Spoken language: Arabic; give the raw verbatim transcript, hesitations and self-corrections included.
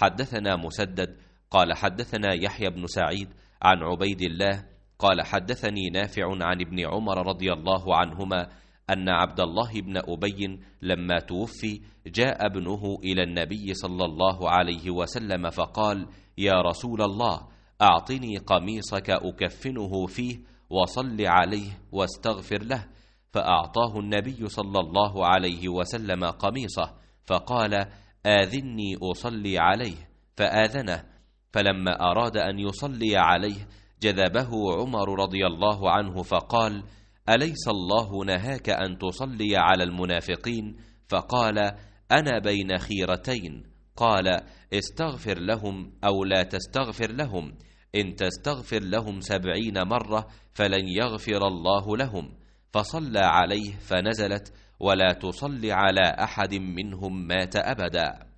حدثنا مسدد قال حدثنا يحيى بن سعيد عن عبيد الله قال حدثني نافع عن ابن عمر رضي الله عنهما أن عبد الله بن أبي لما توفي جاء ابنه إلى النبي صلى الله عليه وسلم فقال: يا رسول الله، أعطني قميصك أكفنه فيه وصل عليه واستغفر له. فأعطاه النبي صلى الله عليه وسلم قميصه، فقال: آذني أصلي عليه، فآذنه. فلما أراد أن يصلي عليه جذبه عمر رضي الله عنه فقال: أليس الله نهاك أن تصلي على المنافقين؟ فقال: أنا بين خيرتين. قال: استغفر لهم أو لا تستغفر لهم، إن تستغفر لهم سبعين مرة فلن يغفر الله لهم. فصلى عليه فنزلت: ولا تصل على أحد منهم مات أبدا.